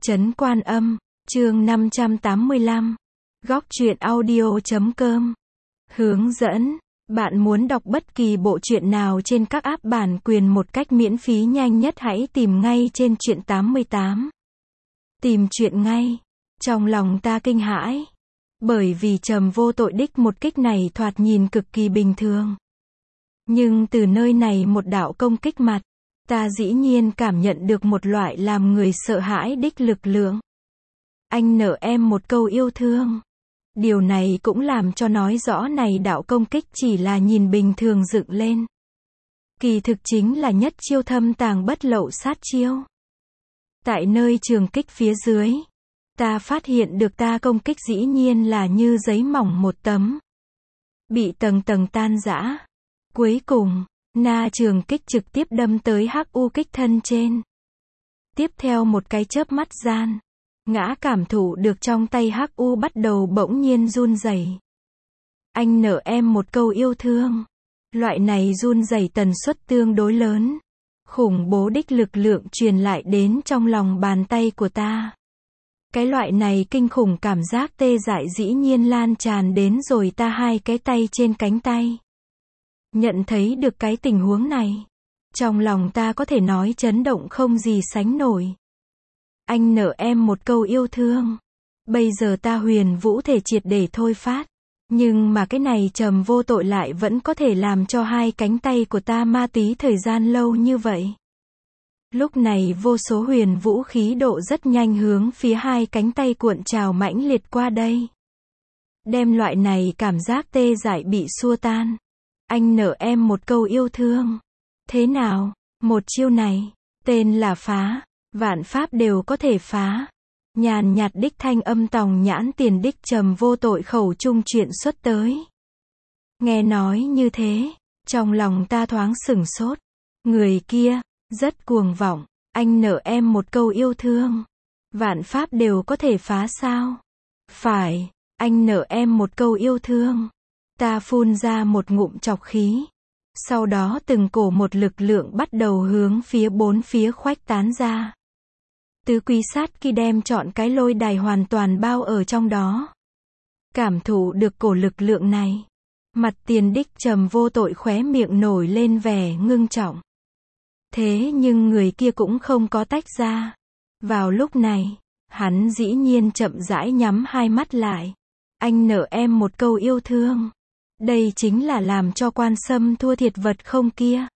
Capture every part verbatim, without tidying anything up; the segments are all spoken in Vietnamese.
Trấn Quan Âm, chương năm trăm tám mươi lăm. Góc truyện audio chấm com. Hướng dẫn. Bạn muốn đọc bất kỳ bộ truyện nào trên các app bản quyền một cách miễn phí nhanh nhất, hãy tìm ngay trên truyện tám mươi tám. Tìm truyện ngay. Trong lòng ta kinh hãi. Bởi vì Trầm Vô Tội đích một kích này thoạt nhìn cực kỳ bình thường. Nhưng từ nơi này một đạo công kích mặt, ta dĩ nhiên cảm nhận được một loại làm người sợ hãi đích lực lượng. Anh nợ em một câu yêu thương. Điều này cũng làm cho nói rõ này đạo công kích chỉ là nhìn bình thường dựng lên. Kỳ thực chính là nhất chiêu thâm tàng bất lộ sát chiêu. Tại nơi trường kích phía dưới, ta phát hiện được ta công kích dĩ nhiên là như giấy mỏng một tấm, bị tầng tầng tan rã. Cuối cùng, na trường kích trực tiếp đâm tới hắc u kích thân trên. Tiếp theo một cái chớp mắt gian, ngã cảm thụ được trong tay hắc u bắt đầu bỗng nhiên run rẩy. Anh nợ em một câu yêu thương. Loại này run rẩy tần suất tương đối lớn. Khủng bố đích lực lượng truyền lại đến trong lòng bàn tay của ta. Cái loại này kinh khủng cảm giác tê dại dĩ nhiên lan tràn đến rồi ta hai cái tay trên cánh tay. Nhận thấy được cái tình huống này, trong lòng ta có thể nói chấn động không gì sánh nổi. Anh nợ em một câu yêu thương. Bây giờ ta huyền vũ thể triệt để thôi phát. Nhưng mà cái này Trầm Vô Tội lại vẫn có thể làm cho hai cánh tay của ta ma túy thời gian lâu như vậy. Lúc này vô số huyền vũ khí độ rất nhanh hướng phía hai cánh tay cuộn trào mãnh liệt qua đây. Đem loại này cảm giác tê dại bị xua tan. Anh nợ em một câu yêu thương. Thế nào? Một chiêu này, tên là phá. Vạn pháp đều có thể phá. Nhàn nhạt đích thanh âm tòng nhãn tiền đích Trầm Vô Tội khẩu trung chuyện xuất tới. Nghe nói như thế, trong lòng ta thoáng sửng sốt. Người kia, rất cuồng vọng. Anh nợ em một câu yêu thương. Vạn pháp đều có thể phá sao? Phải, anh nợ em một câu yêu thương. Ta phun ra một ngụm trọc khí. Sau đó từng cổ một lực lượng bắt đầu hướng phía bốn phía khuếch tán ra. Tứ quý sát khi đem chọn cái lôi đài hoàn toàn bao ở trong đó. Cảm thụ được cổ lực lượng này, mặt tiền đích Trầm Vô Tội khóe miệng nổi lên vẻ ngưng trọng. Thế nhưng người kia cũng không có tách ra. Vào lúc này, hắn dĩ nhiên chậm rãi nhắm hai mắt lại. Anh nợ em một câu yêu thương. Đây chính là làm cho Quan Sâm thua thiệt vật không kia.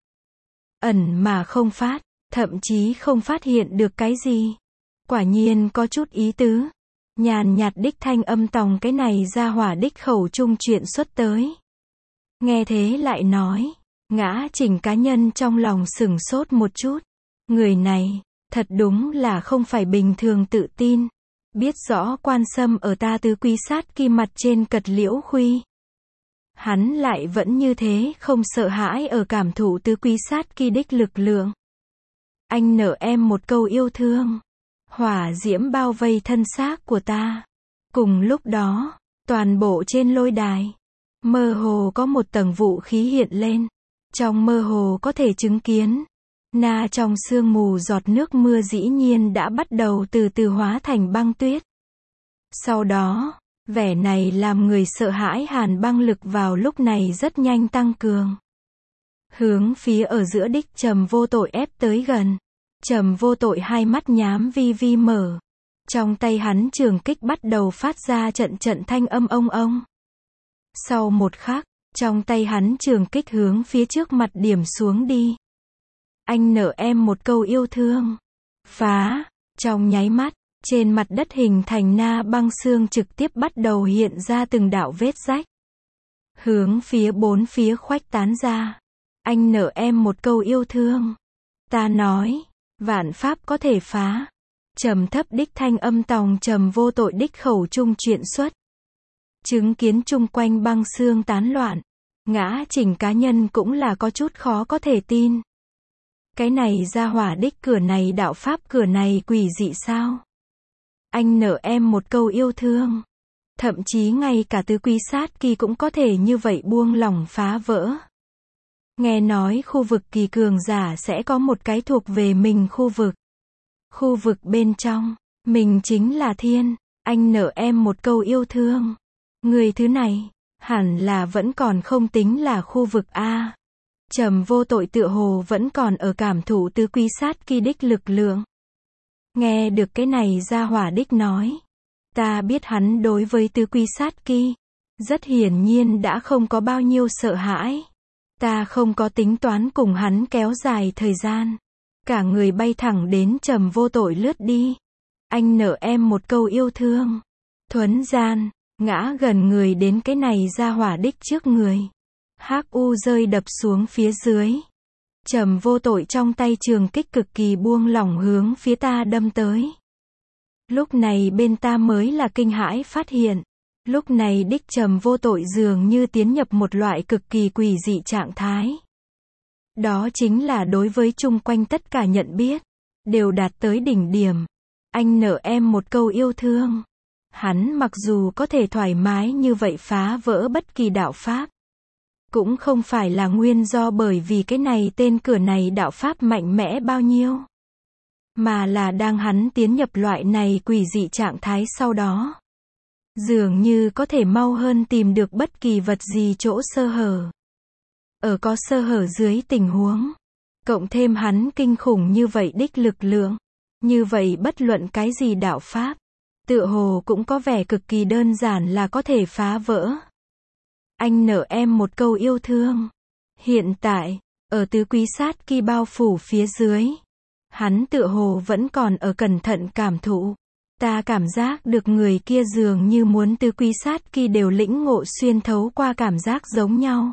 Ẩn mà không phát, thậm chí không phát hiện được cái gì. Quả nhiên có chút ý tứ. Nhàn nhạt đích thanh âm tòng cái này ra hỏa đích khẩu trung chuyện xuất tới. Nghe thế lại nói, ngã chỉnh cá nhân trong lòng sửng sốt một chút. Người này, thật đúng là không phải bình thường tự tin. Biết rõ Quan Sâm ở ta tứ quý sát kỳ mặt trên cật liễu khuy. Hắn lại vẫn như thế không sợ hãi ở cảm thụ tứ quý sát kỳ đích lực lượng. Anh nợ em một câu yêu thương. Hỏa diễm bao vây thân xác của ta. Cùng lúc đó, toàn bộ trên lôi đài, mơ hồ có một tầng vũ khí hiện lên. Trong mơ hồ có thể chứng kiến, na trong sương mù giọt nước mưa dĩ nhiên đã bắt đầu từ từ hóa thành băng tuyết. Sau đó, vẻ này làm người sợ hãi hàn băng lực vào lúc này rất nhanh tăng cường. Hướng phía ở giữa đích Trầm Vô Tội ép tới gần. Trầm Vô Tội hai mắt nhám vi vi mở. Trong tay hắn trường kích bắt đầu phát ra trận trận thanh âm ông ông. Sau một khắc, trong tay hắn trường kích hướng phía trước mặt điểm xuống đi. Anh nợ em một câu yêu thương. Phá. Trong nháy mắt, trên mặt đất hình thành na băng xương trực tiếp bắt đầu hiện ra từng đạo vết rách. Hướng phía bốn phía khuếch tán ra. Anh nợ em một câu yêu thương. Ta nói, vạn pháp có thể phá. Trầm thấp đích thanh âm tòng Trầm Vô Tội đích khẩu trung chuyện xuất. Chứng kiến chung quanh băng xương tán loạn. Ngã chỉnh cá nhân cũng là có chút khó có thể tin. Cái này ra hỏa đích cửa này đạo pháp cửa này quỷ dị sao? Anh nợ em một câu yêu thương. Thậm chí ngay cả tứ quý sát kỳ cũng có thể như vậy buông lỏng phá vỡ. Nghe nói khu vực kỳ cường giả sẽ có một cái thuộc về mình khu vực. Khu vực bên trong, Mình chính là thiên, anh nợ em một câu yêu thương. Người thứ này, hẳn là vẫn còn không tính là khu vực A. Trầm Vô Tội tựa hồ vẫn còn ở cảm thụ tứ quý sát kỳ đích lực lượng. Nghe được cái này ra hỏa đích nói. Ta biết hắn đối với tứ quý sát kỳ, rất hiển nhiên đã không có bao nhiêu sợ hãi. Ta không có tính toán cùng hắn kéo dài thời gian. Cả người bay thẳng đến Trầm Vô Tội lướt đi. Anh nợ em một câu yêu thương. Thuấn gian, ngã gần người đến cái này ra hỏa đích trước người. Hắc U rơi đập xuống phía dưới. Trầm Vô Tội trong tay trường kích cực kỳ buông lỏng hướng phía ta đâm tới. Lúc này bên ta mới là kinh hãi phát hiện. Lúc này đích Trầm Vô Tội dường như tiến nhập một loại cực kỳ quỷ dị trạng thái. Đó chính là đối với chung quanh tất cả nhận biết, đều đạt tới đỉnh điểm. Anh nợ em một câu yêu thương. Hắn mặc dù có thể thoải mái như vậy phá vỡ bất kỳ đạo pháp, cũng không phải là nguyên do bởi vì cái này tên cửa này đạo pháp mạnh mẽ bao nhiêu, mà là đang hắn tiến nhập loại này quỷ dị trạng thái sau đó, dường như có thể mau hơn tìm được bất kỳ vật gì chỗ sơ hở. Ở có sơ hở dưới tình huống, cộng thêm hắn kinh khủng như vậy đích lực lượng, như vậy bất luận cái gì đạo pháp, tựa hồ cũng có vẻ cực kỳ đơn giản là có thể phá vỡ. Anh nợ em một câu yêu thương. Hiện tại, ở tứ quý sát kỳ bao phủ phía dưới, hắn tựa hồ vẫn còn ở cẩn thận cảm thụ. Ta cảm giác được người kia dường như muốn tứ quý sát kỳ đều lĩnh ngộ xuyên thấu qua cảm giác giống nhau.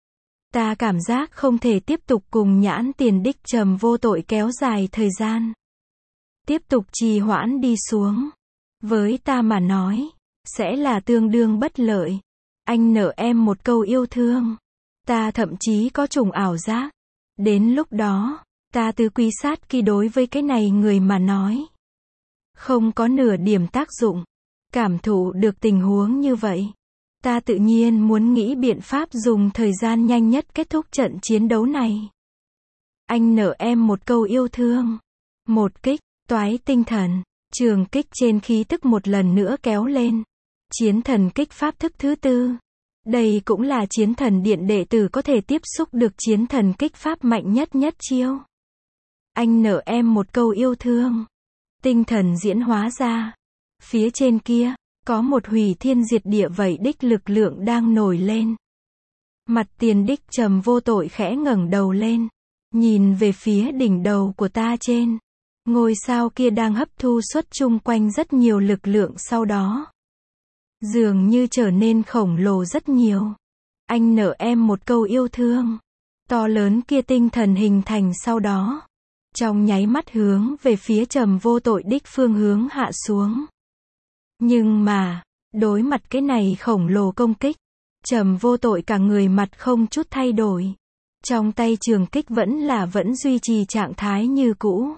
Ta cảm giác không thể tiếp tục cùng nhãn tiền đích Trầm Vô Tội kéo dài thời gian. Tiếp tục trì hoãn đi xuống. Với ta mà nói, sẽ là tương đương bất lợi. Anh nợ em một câu yêu thương. Ta thậm chí có trùng ảo giác. Đến lúc đó, ta tứ quý sát kỳ đối với cái này người mà nói, không có nửa điểm tác dụng. Cảm thụ được tình huống như vậy, ta tự nhiên muốn nghĩ biện pháp dùng thời gian nhanh nhất kết thúc trận chiến đấu này. Anh nợ em một câu yêu thương. Một kích, toái tinh thần, trường kích trên khí tức một lần nữa kéo lên. Chiến thần kích pháp thức thứ tư. Đây cũng là chiến thần điện đệ tử có thể tiếp xúc được chiến thần kích pháp mạnh nhất nhất chiêu. Anh nợ em một câu yêu thương. Tinh thần diễn hóa ra. Phía trên kia, có một hủy thiên diệt địa vậy đích lực lượng đang nổi lên. Mặt tiền đích Trầm Vô Tội khẽ ngẩng đầu lên, nhìn về phía đỉnh đầu của ta trên. Ngôi sao kia đang hấp thu xuất chung quanh rất nhiều lực lượng sau đó, dường như trở nên khổng lồ rất nhiều. Anh nợ em một câu yêu thương. To lớn kia tinh thần hình thành sau đó, trong nháy mắt hướng về phía Trầm Vô Tội đích phương hướng hạ xuống. Nhưng mà, đối mặt cái này khổng lồ công kích, Trầm Vô Tội cả người mặt không chút thay đổi. Trong tay trường kích vẫn là vẫn duy trì trạng thái như cũ.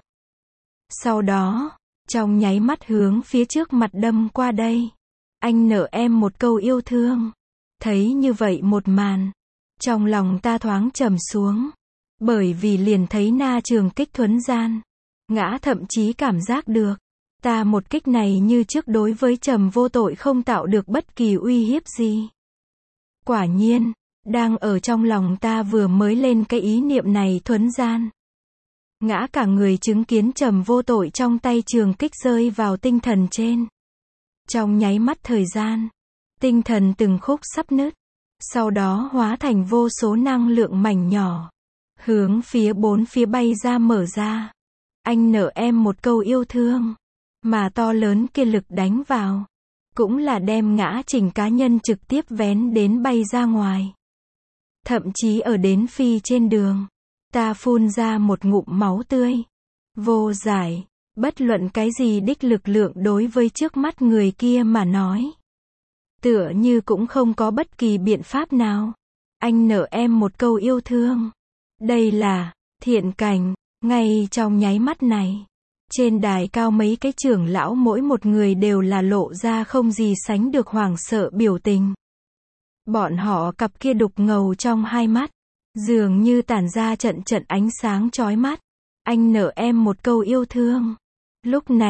Sau đó, trong nháy mắt hướng phía trước mặt đâm qua đây. Anh nợ em một câu yêu thương. Thấy như vậy một màn, trong lòng ta thoáng trầm xuống. Bởi vì liền thấy na trường kích thuấn gian, ngã thậm chí cảm giác được, ta một kích này như trước đối với Trầm Vô Tội không tạo được bất kỳ uy hiếp gì. Quả nhiên, đang ở trong lòng ta vừa mới lên cái ý niệm này thuấn gian, ngã cả người chứng kiến Trầm Vô Tội trong tay trường kích rơi vào tinh thần trên. Trong nháy mắt thời gian, tinh thần từng khúc sắp nứt, sau đó hóa thành vô số năng lượng mảnh nhỏ, hướng phía bốn phía bay ra mở ra. Anh nợ em một câu yêu thương, mà to lớn kia lực đánh vào, cũng là đem ngã chỉnh cá nhân trực tiếp vén đến bay ra ngoài. Thậm chí ở đến phi trên đường, ta phun ra một ngụm máu tươi. Vô giải, bất luận cái gì đích lực lượng đối với trước mắt người kia mà nói, tựa như cũng không có bất kỳ biện pháp nào. Anh nợ em một câu yêu thương. Đây là thiện cảnh. Ngay trong nháy mắt này, trên đài cao mấy cái trưởng lão mỗi một người đều là lộ ra không gì sánh được hoảng sợ biểu tình. Bọn họ cặp kia đục ngầu trong hai mắt, dường như tản ra trận trận ánh sáng chói mắt. Anh nợ em một câu yêu thương. Lúc này,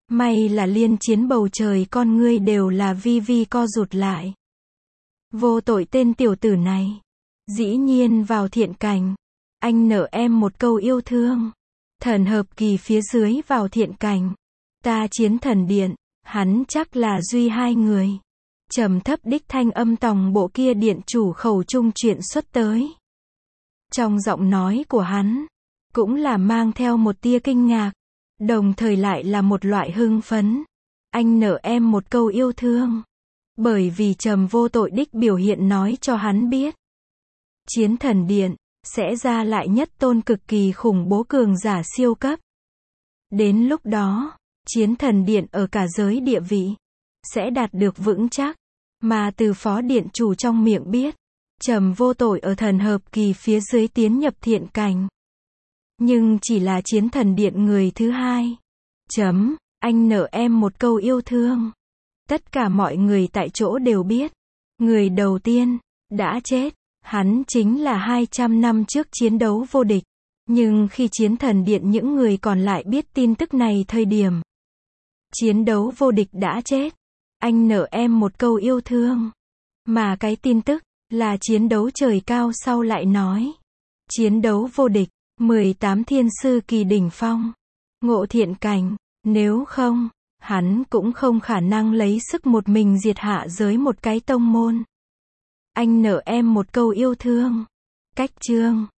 May là liên chiến bầu trời con ngươi đều là vi vi co rụt lại. Vô tội tên tiểu tử này. Dĩ nhiên vào thiện cảnh. Anh nợ em một câu yêu thương. Thần hợp kỳ phía dưới vào thiện cảnh. Ta chiến thần điện, hắn chắc là duy hai người. Trầm thấp đích thanh âm tòng bộ kia điện chủ khẩu trung chuyện xuất tới. Trong giọng nói của hắn, cũng là mang theo một tia kinh ngạc, đồng thời lại là một loại hưng phấn. Anh nợ em một câu yêu thương. Bởi vì Trầm vô tội đích biểu hiện nói cho hắn biết. Chiến thần điện, sẽ ra lại nhất tôn cực kỳ khủng bố cường giả siêu cấp. Đến lúc đó, chiến thần điện ở cả giới địa vị, sẽ đạt được vững chắc. Mà từ phó điện chủ trong miệng biết, Trầm vô tội ở thần hợp kỳ phía dưới tiến nhập thiện cảnh. Nhưng chỉ là chiến thần điện người thứ hai. Chấm, anh nợ em một câu yêu thương. Tất cả mọi người tại chỗ đều biết. Người đầu tiên, đã chết. Hắn chính là hai trăm năm trước chiến đấu vô địch. Nhưng khi chiến thần điện những người còn lại biết tin tức này thời điểm. Chiến đấu vô địch đã chết. Anh nợ em một câu yêu thương. Mà cái tin tức, là chiến đấu trời cao sau lại nói. Chiến đấu vô địch, mười tám thiên sư kỳ đỉnh phong. Ngộ thiện cảnh, nếu không, hắn cũng không khả năng lấy sức một mình diệt hạ giới một cái tông môn. Anh nợ em một câu yêu thương. Cách chương